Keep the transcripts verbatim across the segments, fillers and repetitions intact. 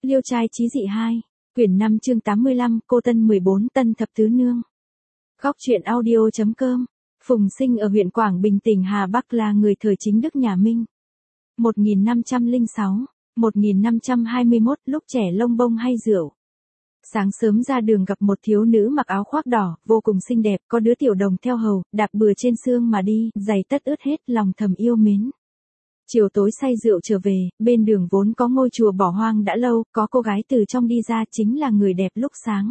Liêu trai chí dị hai, quyển năm chương tám mươi lăm, cô Tân mười bốn Tân Thập Tứ Nương. Góc truyện audio.com. Phùng Sinh ở huyện Quảng Bình tỉnh Hà Bắc là người thời chính đức nhà Minh. một nghìn năm trăm lẻ sáu, một nghìn năm trăm hai mươi mốt, lúc trẻ lông bông hay rượu. Sáng sớm ra đường gặp một thiếu nữ mặc áo khoác đỏ, vô cùng xinh đẹp, có đứa tiểu đồng theo hầu, đạp bừa trên sương mà đi, giày tất ướt hết, lòng thầm yêu mến. Chiều tối say rượu trở về, bên đường vốn có ngôi chùa bỏ hoang đã lâu, có cô gái từ trong đi ra chính là người đẹp lúc sáng.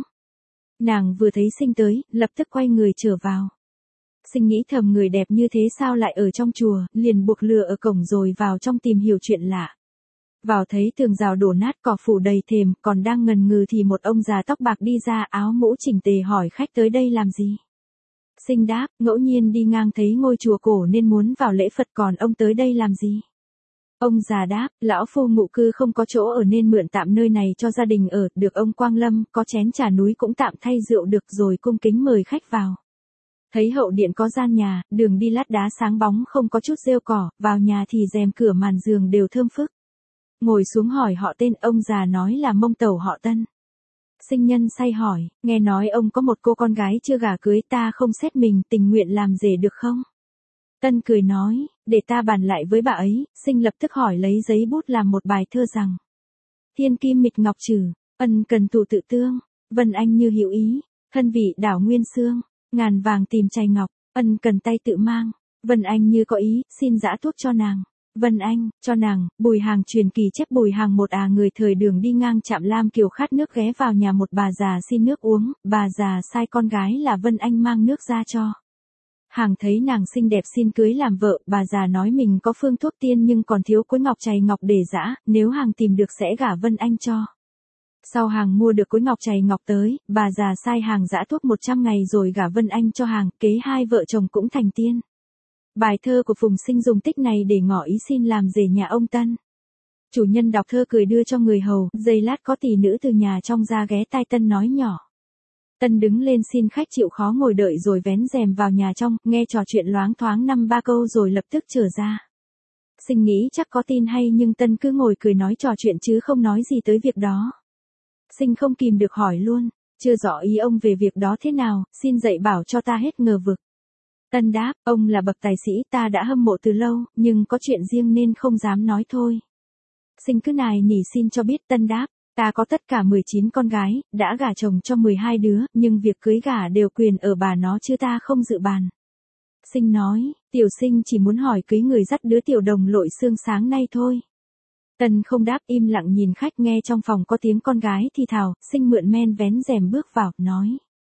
Nàng vừa thấy Sinh tới, lập tức quay người trở vào. Sinh nghĩ thầm người đẹp như thế sao lại ở trong chùa, liền buộc lừa ở cổng rồi vào trong tìm hiểu chuyện lạ. Vào thấy tường rào đổ nát, cỏ phủ đầy thềm, còn đang ngần ngừ thì một ông già tóc bạc đi ra, áo mũ chỉnh tề hỏi khách tới đây làm gì. Sinh đáp, ngẫu nhiên đi ngang thấy ngôi chùa cổ nên muốn vào lễ Phật, còn ông tới đây làm gì? Ông già đáp, lão phu ngụ cư không có chỗ ở nên mượn tạm nơi này cho gia đình ở, được ông quang lâm, có chén trà núi cũng tạm thay rượu được, rồi cung kính mời khách vào. Thấy hậu điện có gian nhà, đường đi lát đá sáng bóng không có chút rêu cỏ, vào nhà thì rèm cửa màn giường đều thơm phức. Ngồi xuống hỏi họ tên, ông già nói là Mông Tẩu họ Tân. Sinh nhân say hỏi, nghe nói ông có một cô con gái chưa gả cưới, ta không xét mình, tình nguyện làm rể được không? Tân cười nói, để ta bàn lại với bà ấy. Sinh lập tức hỏi lấy giấy bút làm một bài thơ rằng: Thiên kim mịch ngọc trừ, ân cần thủ tự tương, vân anh như hữu ý, thân vị đảo nguyên xương, ngàn vàng tìm chày ngọc, ân cần tay tự mang, vân anh như có ý, xin giã thuốc cho nàng. Vân Anh, cho nàng. Bùi Hàng truyền kỳ chép Bùi Hàng một à người thời đường đi ngang trạm Lam Kiều khát nước ghé vào nhà một bà già xin nước uống, bà già sai con gái là Vân Anh mang nước ra cho. Hàng thấy nàng xinh đẹp xin cưới làm vợ, bà già nói mình có phương thuốc tiên nhưng còn thiếu cối ngọc chày ngọc để giã, nếu Hàng tìm được sẽ gả Vân Anh cho. Sau Hàng mua được cối ngọc chày ngọc tới, bà già sai Hàng giã thuốc một trăm ngày rồi gả Vân Anh cho Hàng, kế hai vợ chồng cũng thành tiên. Bài thơ của Phùng Sinh dùng tích này để ngỏ ý xin làm rể nhà ông Tân. Chủ nhân đọc thơ cười đưa cho người hầu, giây lát có tỷ nữ từ nhà trong ra ghé tai Tân nói nhỏ. Tân đứng lên xin khách chịu khó ngồi đợi rồi vén rèm vào nhà trong, nghe trò chuyện loáng thoáng năm ba câu rồi lập tức trở ra. Sinh nghĩ chắc có tin hay nhưng Tân cứ ngồi cười nói trò chuyện chứ không nói gì tới việc đó. Sinh không kìm được hỏi luôn, chưa rõ ý ông về việc đó thế nào, xin dạy bảo cho ta hết ngờ vực. Tân đáp, ông là bậc tài sĩ ta đã hâm mộ từ lâu, nhưng có chuyện riêng nên không dám nói thôi. Sinh cứ nài nỉ xin cho biết. Tân đáp, ta có tất cả mười chín con gái, đã gả chồng cho mười hai đứa, nhưng việc cưới gả đều quyền ở bà nó chứ ta không dự bàn. Sinh nói, tiểu sinh chỉ muốn hỏi cưới người dắt đứa tiểu đồng lội xương sáng nay thôi. Tân không đáp, im lặng nhìn khách. Nghe trong phòng có tiếng con gái thì thào, Sinh mượn men vén rèm bước vào, nói.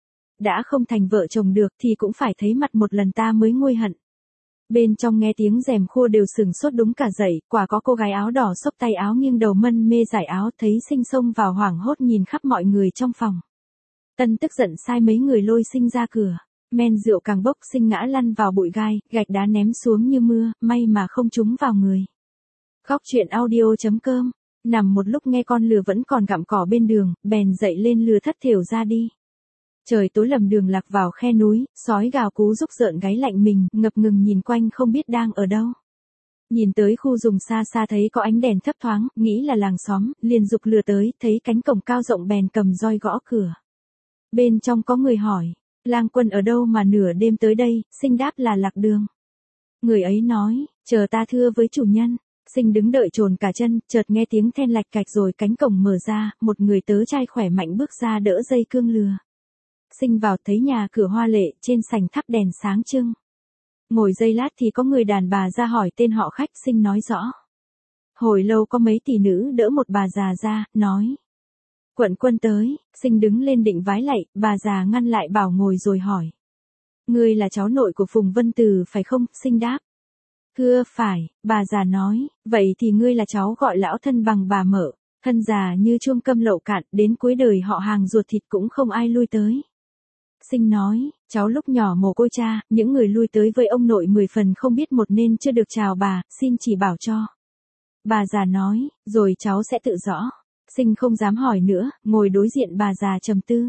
Đã không thành vợ chồng được thì cũng phải thấy mặt một lần ta mới nguôi hận. Bên trong nghe tiếng rèm khua đều sừng sốt đúng cả dậy, quả có cô gái áo đỏ xốc tay áo nghiêng đầu mân mê giải áo, thấy Sinh xông vào hoảng hốt nhìn khắp mọi người trong phòng. Tân tức giận sai mấy người lôi Sinh ra cửa, men rượu càng bốc, Sinh ngã lăn vào bụi gai, gạch đá ném xuống như mưa, may mà không trúng vào người. Góc truyện audio.com. Nằm một lúc nghe con lừa vẫn còn gặm cỏ bên đường, bèn dậy lên lừa thất thểu ra đi. Trời tối lầm đường lạc vào khe núi, sói gào cú rúc rợn gáy lạnh mình, ngập ngừng nhìn quanh không biết đang ở đâu. Nhìn tới khu rừng xa xa thấy có ánh đèn thấp thoáng, nghĩ là làng xóm, liền giục lừa tới, thấy cánh cổng cao rộng bèn cầm roi gõ cửa. Bên trong có người hỏi, lang quân ở đâu mà nửa đêm tới đây? Sinh đáp là lạc đường. Người ấy nói, chờ ta thưa với chủ nhân. Sinh đứng đợi trồn cả chân, chợt nghe tiếng then lạch cạch rồi cánh cổng mở ra, một người tớ trai khỏe mạnh bước ra đỡ dây cương lừa. Sinh vào thấy nhà cửa hoa lệ, trên sảnh thắp đèn sáng trưng. Ngồi giây lát thì có người đàn bà ra hỏi tên họ khách. Sinh nói rõ. Hồi lâu có mấy tỷ nữ đỡ một bà già ra, nói. Quận quân tới. Sinh đứng lên định vái lạy, bà già ngăn lại bảo ngồi rồi hỏi. Ngươi là cháu nội của Phùng Vân Từ phải không? Sinh đáp. Thưa phải. Bà già nói, vậy thì ngươi là cháu gọi lão thân bằng bà Mợ, thân già như chuông câm lậu cạn, đến cuối đời họ Hàng ruột thịt cũng không ai lui tới. Sinh nói, cháu lúc nhỏ mồ côi cha, những người lui tới với ông nội mười phần không biết một nên chưa được chào bà, xin chỉ bảo cho. Bà già nói, rồi cháu sẽ tự rõ. Sinh không dám hỏi nữa, ngồi đối diện bà già trầm tư.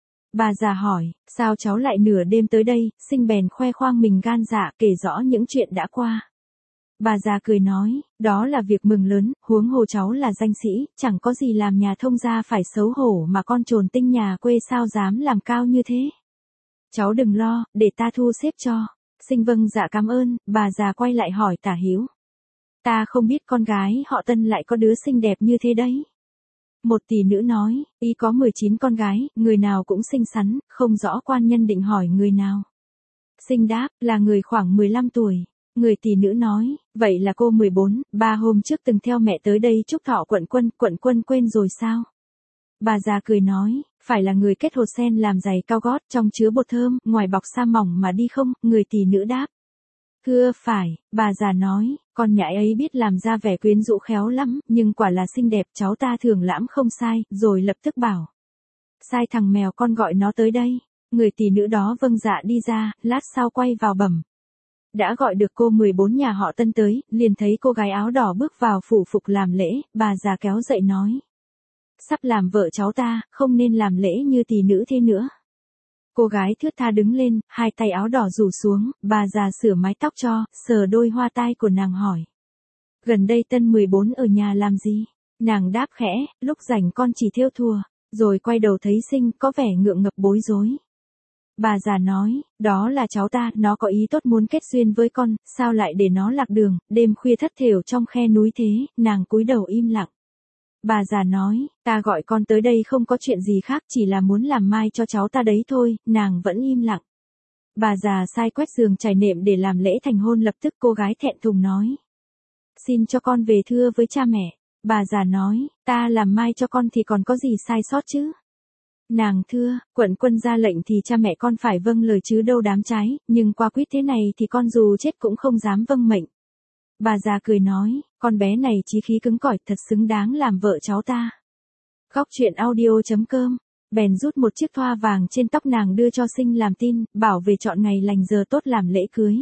Bà già hỏi, sao cháu lại nửa đêm tới đây? Sinh bèn khoe khoang mình gan dạ, kể rõ những chuyện đã qua. Bà già cười nói, đó là việc mừng lớn, huống hồ cháu là danh sĩ, chẳng có gì làm nhà thông gia phải xấu hổ mà con trồn tinh nhà quê sao dám làm cao như thế. Cháu đừng lo, để ta thu xếp cho. Sinh vâng dạ cảm ơn, bà già quay lại hỏi Tả Hữu. Ta không biết con gái họ Tân lại có đứa xinh đẹp như thế đấy. Một tỷ nữ nói, y có mười chín con gái, người nào cũng xinh xắn, không rõ quan nhân định hỏi người nào. Sinh đáp, là người khoảng mười lăm tuổi. Người tỷ nữ nói, vậy là cô mười bốn, ba hôm trước từng theo mẹ tới đây chúc thọ quận quân, quận quân quên rồi sao? Bà già cười nói, phải là người kết hột sen làm giày cao gót trong chứa bột thơm, ngoài bọc sa mỏng mà đi không? Người tỷ nữ đáp. Thưa phải, bà già nói, con nhãi ấy biết làm ra vẻ quyến rũ khéo lắm, nhưng quả là xinh đẹp, cháu ta thường lãm không sai, rồi lập tức bảo. Sai thằng mèo con gọi nó tới đây. Người tỷ nữ đó vâng dạ đi ra, lát sau quay vào bẩm. Đã gọi được cô mười bốn nhà họ Tân tới, liền thấy cô gái áo đỏ bước vào phủ phục làm lễ, bà già kéo dậy nói. Sắp làm vợ cháu ta, không nên làm lễ như tỷ nữ thế nữa. Cô gái thướt tha đứng lên, hai tay áo đỏ rủ xuống, bà già sửa mái tóc cho, sờ đôi hoa tai của nàng hỏi. Gần đây Tân mười bốn ở nhà làm gì? Nàng đáp khẽ, lúc rảnh con chỉ thêu thùa, rồi quay đầu thấy Sinh có vẻ ngượng ngập bối rối. Bà già nói, đó là cháu ta, nó có ý tốt muốn kết duyên với con, sao lại để nó lạc đường, đêm khuya thất thểu trong khe núi thế, nàng cúi đầu im lặng. Bà già nói, ta gọi con tới đây không có chuyện gì khác, chỉ là muốn làm mai cho cháu ta đấy thôi, nàng vẫn im lặng. Bà già sai quét giường trải nệm để làm lễ thành hôn, lập tức cô gái thẹn thùng nói. Xin cho con về thưa với cha mẹ. Bà già nói, ta làm mai cho con thì còn có gì sai sót chứ? Nàng thưa, quận quân ra lệnh thì cha mẹ con phải vâng lời chứ đâu dám trái, nhưng qua quýt thế này thì con dù chết cũng không dám vâng mệnh. Bà già cười nói, con bé này chí khí cứng cỏi, thật xứng đáng làm vợ cháu ta. Góc truyện audio chấm com, bèn rút một chiếc thoa vàng trên tóc nàng đưa cho Sinh làm tin, bảo về chọn ngày lành giờ tốt làm lễ cưới.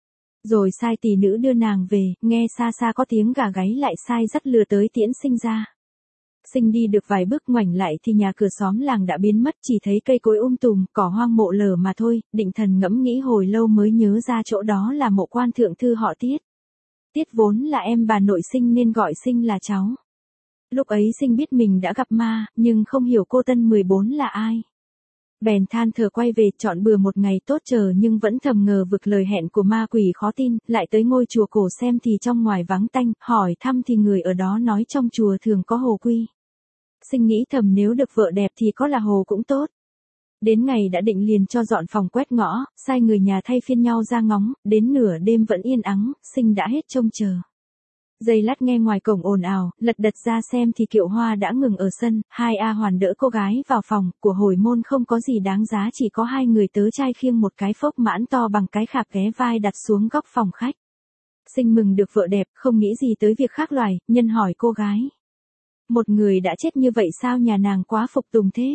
Rồi sai tỷ nữ đưa nàng về, nghe xa xa có tiếng gà gáy lại sai dắt lừa tới tiễn Sinh ra. Sinh đi được vài bước ngoảnh lại thì nhà cửa xóm làng đã biến mất, chỉ thấy cây cối um tùm, cỏ hoang mộ lở mà thôi, định thần ngẫm nghĩ hồi lâu mới nhớ ra chỗ đó là mộ quan thượng thư họ Tiết. Tiết vốn là em bà nội Sinh nên gọi Sinh là cháu. Lúc ấy Sinh biết mình đã gặp ma, nhưng không hiểu cô Tân mười bốn là ai. Bèn than thở quay về, chọn bừa một ngày tốt chờ nhưng vẫn thầm ngờ vực lời hẹn của ma quỷ khó tin, lại tới ngôi chùa cổ xem thì trong ngoài vắng tanh, hỏi thăm thì người ở đó nói trong chùa thường có hồ quy. Sinh nghĩ thầm nếu được vợ đẹp thì có là hồ cũng tốt. Đến ngày đã định liền cho dọn phòng quét ngõ, sai người nhà thay phiên nhau ra ngóng, đến nửa đêm vẫn yên ắng, Sinh đã hết trông chờ. Giây lát nghe ngoài cổng ồn ào, lật đật ra xem thì kiệu hoa đã ngừng ở sân, hai A Hoàn đỡ cô gái vào phòng, của hồi môn không có gì đáng giá, chỉ có hai người tớ trai khiêng một cái phốc mãn to bằng cái khạp ghé vai đặt xuống góc phòng khách. Sinh mừng được vợ đẹp, không nghĩ gì tới việc khác loài, nhân hỏi cô gái. Một người đã chết như vậy sao nhà nàng quá phục tùng thế?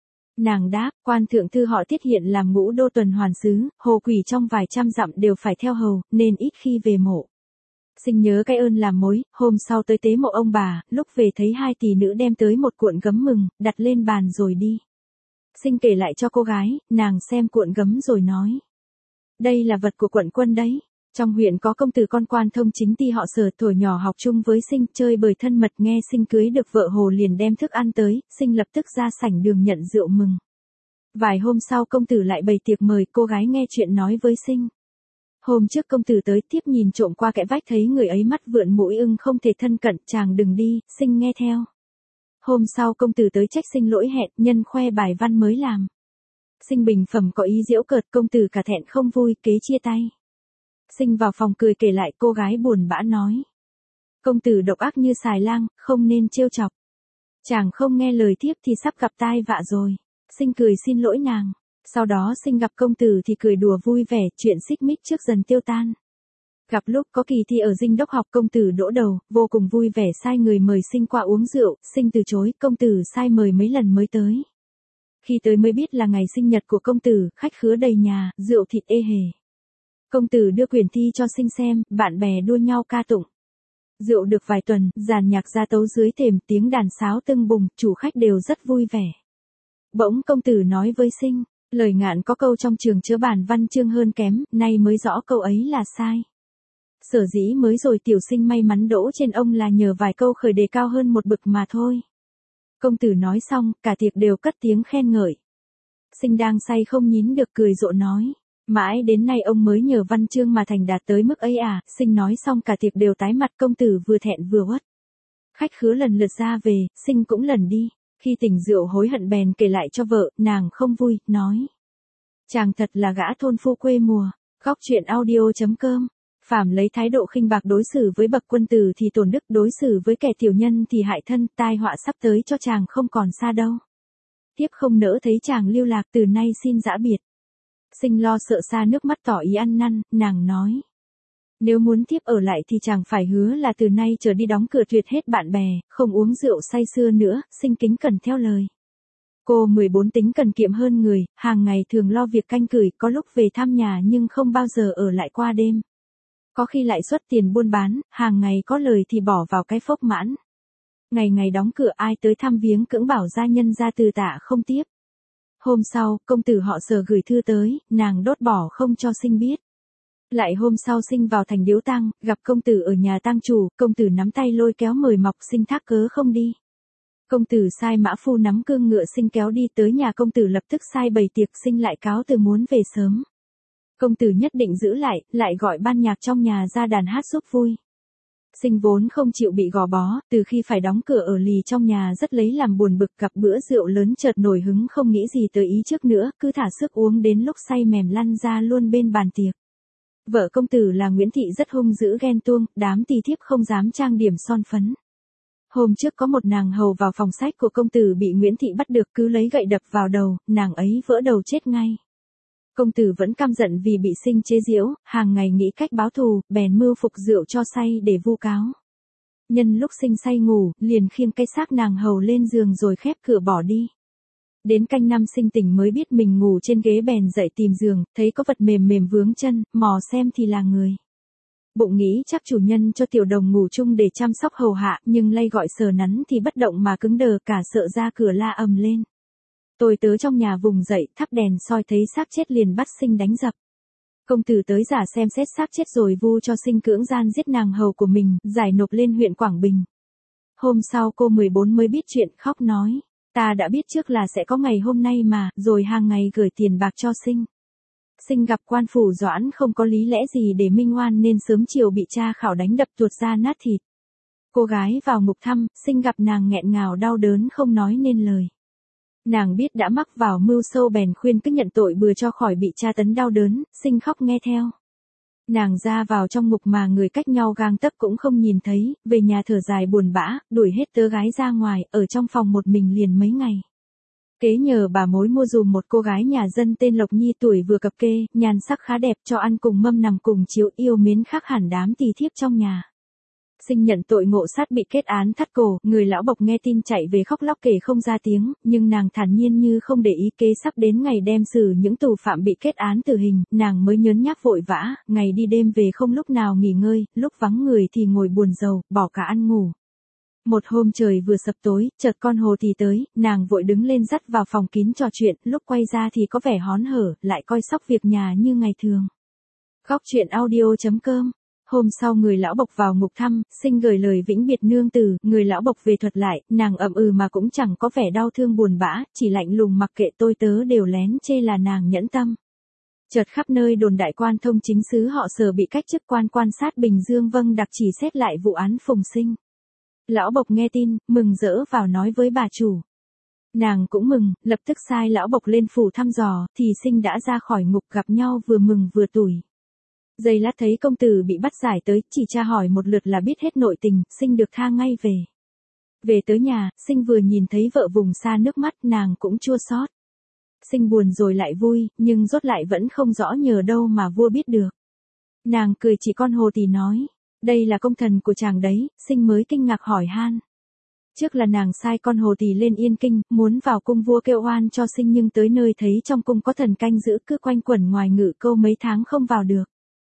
Nàng đáp, quan thượng thư họ Tiết hiện làm ngũ đô tuần hoàn sứ, hồ quỷ trong vài trăm dặm đều phải theo hầu, nên ít khi về mộ. Sinh nhớ cái ơn làm mối, hôm sau tới tế mộ ông bà, lúc về thấy hai tỷ nữ đem tới một cuộn gấm mừng, đặt lên bàn rồi đi. Sinh kể lại cho cô gái, nàng xem cuộn gấm rồi nói. Đây là vật của quận quân đấy. Trong huyện có công tử con quan thông chính ty họ Sở, tuổi nhỏ học chung với Sinh, chơi bời thân mật, nghe Sinh cưới được vợ hồ liền đem thức ăn tới, Sinh lập tức ra sảnh đường nhận rượu mừng. Vài hôm sau công tử lại bày tiệc mời, cô gái nghe chuyện nói với Sinh. Hôm trước công tử tới tiếp nhìn trộm qua kẽ vách thấy người ấy mắt vượn mũi ưng không thể thân cận, chàng đừng đi, Sinh nghe theo. Hôm sau công tử tới trách Sinh lỗi hẹn, nhân khoe bài văn mới làm. Sinh bình phẩm có ý giễu cợt, công tử cả thẹn không vui, kế chia tay. Sinh vào phòng cười kể lại, cô gái buồn bã nói. Công tử độc ác như xài lang, không nên trêu chọc. Chàng không nghe lời thiếp thì sắp gặp tai vạ rồi. Sinh cười xin lỗi nàng. Sau đó Sinh gặp công tử thì cười đùa vui vẻ, chuyện xích mích trước dần tiêu tan. Gặp lúc có kỳ thi ở Dinh Đốc học, công tử đỗ đầu, vô cùng vui vẻ sai người mời Sinh qua uống rượu, Sinh từ chối, công tử sai mời mấy lần mới tới. Khi tới mới biết là ngày sinh nhật của công tử, khách khứa đầy nhà, rượu thịt ê hề. Công tử đưa quyển thi cho Sinh xem, bạn bè đua nhau ca tụng. Rượu được vài tuần, dàn nhạc ra tấu dưới thềm, tiếng đàn sáo tưng bùng, chủ khách đều rất vui vẻ. Bỗng công tử nói với Sinh, lời ngạn có câu trong trường chứa bản văn chương hơn kém, nay mới rõ câu ấy là sai. Sở dĩ mới rồi tiểu sinh may mắn đỗ trên ông là nhờ vài câu khởi đề cao hơn một bậc mà thôi. Công tử nói xong, cả tiệc đều cất tiếng khen ngợi. Sinh đang say không nhín được cười rộ nói. Mãi đến nay ông mới nhờ văn chương mà thành đạt tới mức ấy à, Sinh nói xong cả tiệc đều tái mặt, công tử vừa thẹn vừa uất. Khách khứa lần lượt ra về, Sinh cũng lần đi. Khi tỉnh rượu hối hận bèn kể lại cho vợ, nàng không vui, nói. Chàng thật là gã thôn phu quê mùa. Góc truyện audio chấm com. Phàm lấy thái độ khinh bạc đối xử với bậc quân tử thì tổn đức, đối xử với kẻ tiểu nhân thì hại thân, tai họa sắp tới cho chàng không còn xa đâu. Tiếp không nỡ thấy chàng lưu lạc, từ nay xin giã biệt. Sinh lo sợ xa nước mắt tỏ ý ăn năn, nàng nói. Nếu muốn tiếp ở lại thì chàng phải hứa là từ nay trở đi đóng cửa tuyệt hết bạn bè, không uống rượu say sưa nữa. Sinh kính cẩn theo lời. Cô mười bốn tính cần kiệm hơn người, hàng ngày thường lo việc canh cửi, có lúc về thăm nhà nhưng không bao giờ ở lại qua đêm. Có khi lại xuất tiền buôn bán, hàng ngày có lời thì bỏ vào cái phốc mãn. Ngày ngày đóng cửa, ai tới thăm viếng cưỡng bảo gia nhân ra từ tạ không tiếp. Hôm sau, công tử họ Sở gửi thư tới, nàng đốt bỏ không cho Sinh biết. Lại hôm sau Sinh vào thành điếu tang, gặp công tử ở nhà tang chủ, công tử nắm tay lôi kéo mời mọc, Sinh thác cớ không đi. Công tử sai mã phu nắm cương ngựa Sinh kéo đi tới nhà, công tử lập tức sai bày tiệc, Sinh lại cáo từ muốn về sớm. Công tử nhất định giữ lại, lại gọi ban nhạc trong nhà ra đàn hát giúp vui. Sinh vốn không chịu bị gò bó, từ khi phải đóng cửa ở lì trong nhà rất lấy làm buồn bực, gặp bữa rượu lớn chợt nổi hứng không nghĩ gì tới ý trước nữa, cứ thả sức uống đến lúc say mềm lăn ra luôn bên bàn tiệc. Vợ công tử là Nguyễn Thị rất hung dữ ghen tuông, đám tỳ thiếp không dám trang điểm son phấn. Hôm trước có một nàng hầu vào phòng sách của công tử bị Nguyễn Thị bắt được, cứ lấy gậy đập vào đầu, nàng ấy vỡ đầu chết ngay. Công tử vẫn căm giận vì bị Sinh chế giễu, hàng ngày nghĩ cách báo thù, bèn mưu phục rượu cho say để vu cáo. Nhân lúc Sinh say ngủ, liền khiêng cái xác nàng hầu lên giường rồi khép cửa bỏ đi. Đến canh năm Sinh tỉnh mới biết mình ngủ trên ghế, bèn dậy tìm giường, thấy có vật mềm mềm vướng chân, mò xem thì là người. Bụng nghĩ chắc chủ nhân cho tiểu đồng ngủ chung để chăm sóc hầu hạ, nhưng lay gọi sờ nắn thì bất động mà cứng đờ, cả sợ ra cửa la ầm lên. Tôi tớ trong nhà vùng dậy, thắp đèn soi thấy xác chết liền bắt Sinh đánh dập. Công tử tới giả xem xét xác chết rồi vu cho Sinh cưỡng gian giết nàng hầu của mình, giải nộp lên huyện Quảng Bình. Hôm sau cô mười bốn mới biết chuyện, khóc nói. Ta đã biết trước là sẽ có ngày hôm nay mà, rồi hàng ngày gửi tiền bạc cho Sinh. Sinh gặp quan phủ Doãn không có lý lẽ gì để minh oan nên sớm chiều bị cha khảo đánh đập tuột da nát thịt. Cô gái vào ngục thăm, Sinh gặp nàng nghẹn ngào đau đớn không nói nên lời. Nàng biết đã mắc vào mưu sâu bèn khuyên cứ nhận tội bừa cho khỏi bị tra tấn đau đớn, Sinh khóc nghe theo. Nàng ra vào trong ngục mà người cách nhau gang tấc cũng không nhìn thấy, về nhà thở dài buồn bã, đuổi hết tớ gái ra ngoài, ở trong phòng một mình liền mấy ngày. Kế nhờ bà mối mua dùm một cô gái nhà dân tên Lộc Nhi, tuổi vừa cập kê, nhan sắc khá đẹp, cho ăn cùng mâm nằm cùng chiếu, yêu mến khác hẳn đám tỳ thiếp trong nhà. Sinh nhận tội ngộ sát bị kết án thắt cổ, người lão bộc nghe tin chạy về khóc lóc kể không ra tiếng, nhưng nàng thản nhiên như không để ý. Kế sắp đến ngày đem xử những tù phạm bị kết án tử hình, nàng mới nhớn nhác vội vã, ngày đi đêm về không lúc nào nghỉ ngơi, lúc vắng người thì ngồi buồn rầu, bỏ cả ăn ngủ. Một hôm trời vừa sập tối, chợt con Hồ Thì tới, nàng vội đứng lên dắt vào phòng kín trò chuyện, lúc quay ra thì có vẻ hón hở, lại coi sóc việc nhà như ngày thường. Góc truyện audio chấm com. Hôm sau người lão bộc vào ngục thăm, Sinh gửi lời vĩnh biệt nương tử, người lão bộc về thuật lại, nàng ậm ừ mà cũng chẳng có vẻ đau thương buồn bã, chỉ lạnh lùng mặc kệ tôi tớ đều lén chê là nàng nhẫn tâm. Chợt khắp nơi đồn đại quan thông chính sứ họ Sở bị cách chức quan quan sát Bình Dương vâng đặc chỉ xét lại vụ án Phùng Sinh. Lão bộc nghe tin, mừng rỡ vào nói với bà chủ. Nàng cũng mừng, lập tức sai lão bộc lên phủ thăm dò, thì Sinh đã ra khỏi ngục, gặp nhau vừa mừng vừa tủi. Giây lát thấy công tử bị bắt giải tới, chỉ tra hỏi một lượt là biết hết nội tình, Sinh được tha ngay về. Về tới nhà, Sinh vừa nhìn thấy vợ vùng xa nước mắt, nàng cũng chua xót. Sinh buồn rồi lại vui, nhưng rốt lại vẫn không rõ nhờ đâu mà vua biết được. Nàng cười chỉ con Hồ Thì nói, đây là công thần của chàng đấy. Sinh mới kinh ngạc hỏi han. Trước là nàng sai con Hồ Thì lên Yên Kinh, muốn vào cung vua kêu oan cho Sinh, nhưng tới nơi thấy trong cung có thần canh giữ, cứ quanh quẩn ngoài ngự câu mấy tháng không vào được.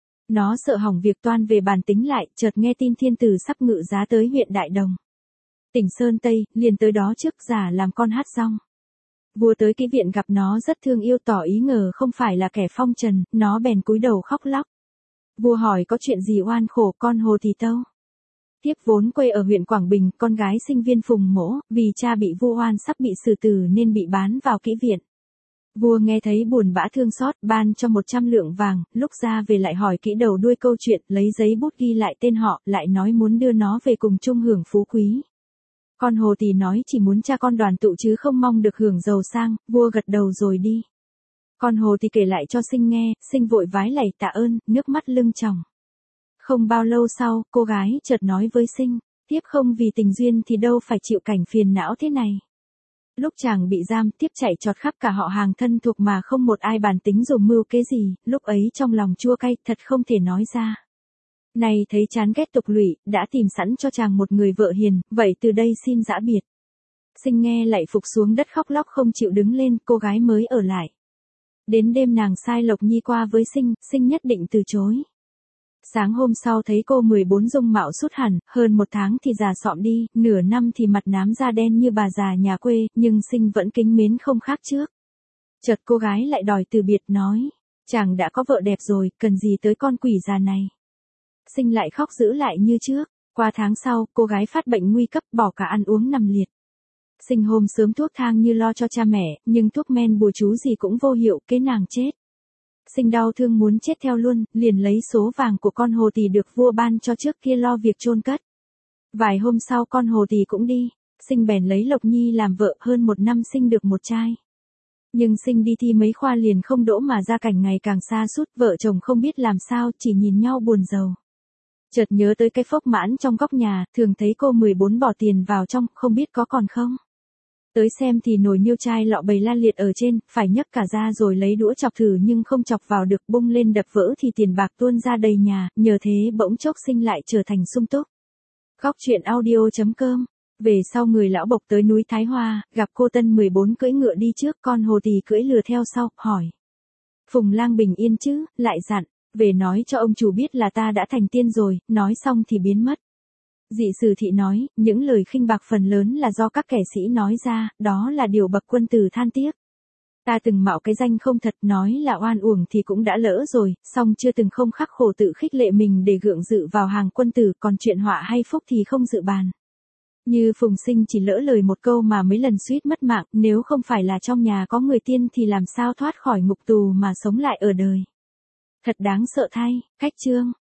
Nó sợ hỏng việc toan về bàn tính lại, chợt nghe tin thiên tử sắp ngự giá tới huyện Đại Đồng, tỉnh Sơn Tây, liền tới đó trước giả làm con hát rong. Vua tới kỹ viện gặp nó rất thương yêu, tỏ ý ngờ không phải là kẻ phong trần, nó bèn cúi đầu khóc lóc. Vua hỏi có chuyện gì oan khổ con Hồ Tỳ tâu. Tiếp vốn quê ở huyện Quảng Bình, con gái sinh viên Phùng Mỗ, vì cha bị vu oan sắp bị xử tử nên bị bán vào kỹ viện. Vua nghe thấy buồn bã thương xót, ban cho một trăm lượng vàng, lúc ra về lại hỏi kỹ đầu đuôi câu chuyện, lấy giấy bút ghi lại tên họ, lại nói muốn đưa nó về cùng chung hưởng phú quý. Con Hồ Tỳ nói chỉ muốn cha con đoàn tụ chứ không mong được hưởng giàu sang, vua gật đầu rồi đi. Con Hồ Tỳ kể lại cho Sinh nghe, Sinh vội vái lạy tạ ơn, nước mắt lưng tròng. Không bao lâu sau, cô gái chợt nói với Sinh, tiếp không vì tình duyên thì đâu phải chịu cảnh phiền não thế này. Lúc chàng bị giam, tiếp chạy trọt khắp cả họ hàng thân thuộc mà không một ai bàn tính rồi mưu kế gì, lúc ấy trong lòng chua cay, thật không thể nói ra. Này thấy chán ghét tục lụy, đã tìm sẵn cho chàng một người vợ hiền, vậy từ đây xin giã biệt. Sinh nghe lại phục xuống đất khóc lóc không chịu đứng lên, cô gái mới ở lại. Đến đêm nàng sai Lộc Nhi qua với Sinh, Sinh nhất định từ chối. Sáng hôm sau thấy cô mười bốn dung mạo sút hẳn, hơn một tháng thì già sọm đi, nửa năm thì mặt nám da đen như bà già nhà quê, nhưng Sinh vẫn kính mến không khác trước. Chợt cô gái lại đòi từ biệt nói, chàng đã có vợ đẹp rồi, cần gì tới con quỷ già này. Sinh lại khóc giữ lại như trước, qua tháng sau, cô gái phát bệnh nguy cấp bỏ cả ăn uống nằm liệt. Sinh hôm sớm thuốc thang như lo cho cha mẹ, nhưng thuốc men bùa chú gì cũng vô hiệu, kế nàng chết. Sinh đau thương muốn chết theo luôn, liền lấy số vàng của con Hồ Tỳ được vua ban cho trước kia lo việc chôn cất. Vài hôm sau con Hồ Tỳ cũng đi, Sinh bèn lấy Lộc Nhi làm vợ, hơn một năm sinh được một trai. Nhưng Sinh đi thi mấy khoa liền không đỗ mà gia cảnh ngày càng sa sút, vợ chồng không biết làm sao, chỉ nhìn nhau buồn rầu. Chợt nhớ tới cái phốc mãn trong góc nhà, thường thấy cô mười bốn bỏ tiền vào trong, không biết có còn không. Tới xem thì nồi niêu chai lọ bầy la liệt ở trên, phải nhấc cả ra rồi lấy đũa chọc thử nhưng không chọc vào được, bung lên đập vỡ thì tiền bạc tuôn ra đầy nhà, nhờ thế bỗng chốc Sinh lại trở thành sung túc. Góc truyện audio chấm com. Về sau người lão bộc tới núi Thái Hoa, gặp cô Tân mười bốn cưỡi ngựa đi trước, con Hồ Tỳ cưỡi lừa theo sau, hỏi. Phùng lang bình yên chứ, lại dặn, về nói cho ông chủ biết là ta đã thành tiên rồi, nói xong thì biến mất. Dị Sử Thị nói, những lời khinh bạc phần lớn là do các kẻ sĩ nói ra, đó là điều bậc quân tử than tiếc. Ta từng mạo cái danh không thật, nói là oan uổng thì cũng đã lỡ rồi, song chưa từng không khắc khổ tự khích lệ mình để gượng dự vào hàng quân tử, còn chuyện họa hay phúc thì không dự bàn. Như Phùng Sinh chỉ lỡ lời một câu mà mấy lần suýt mất mạng, nếu không phải là trong nhà có người tiên thì làm sao thoát khỏi ngục tù mà sống lại ở đời. Thật đáng sợ thay, cách chương.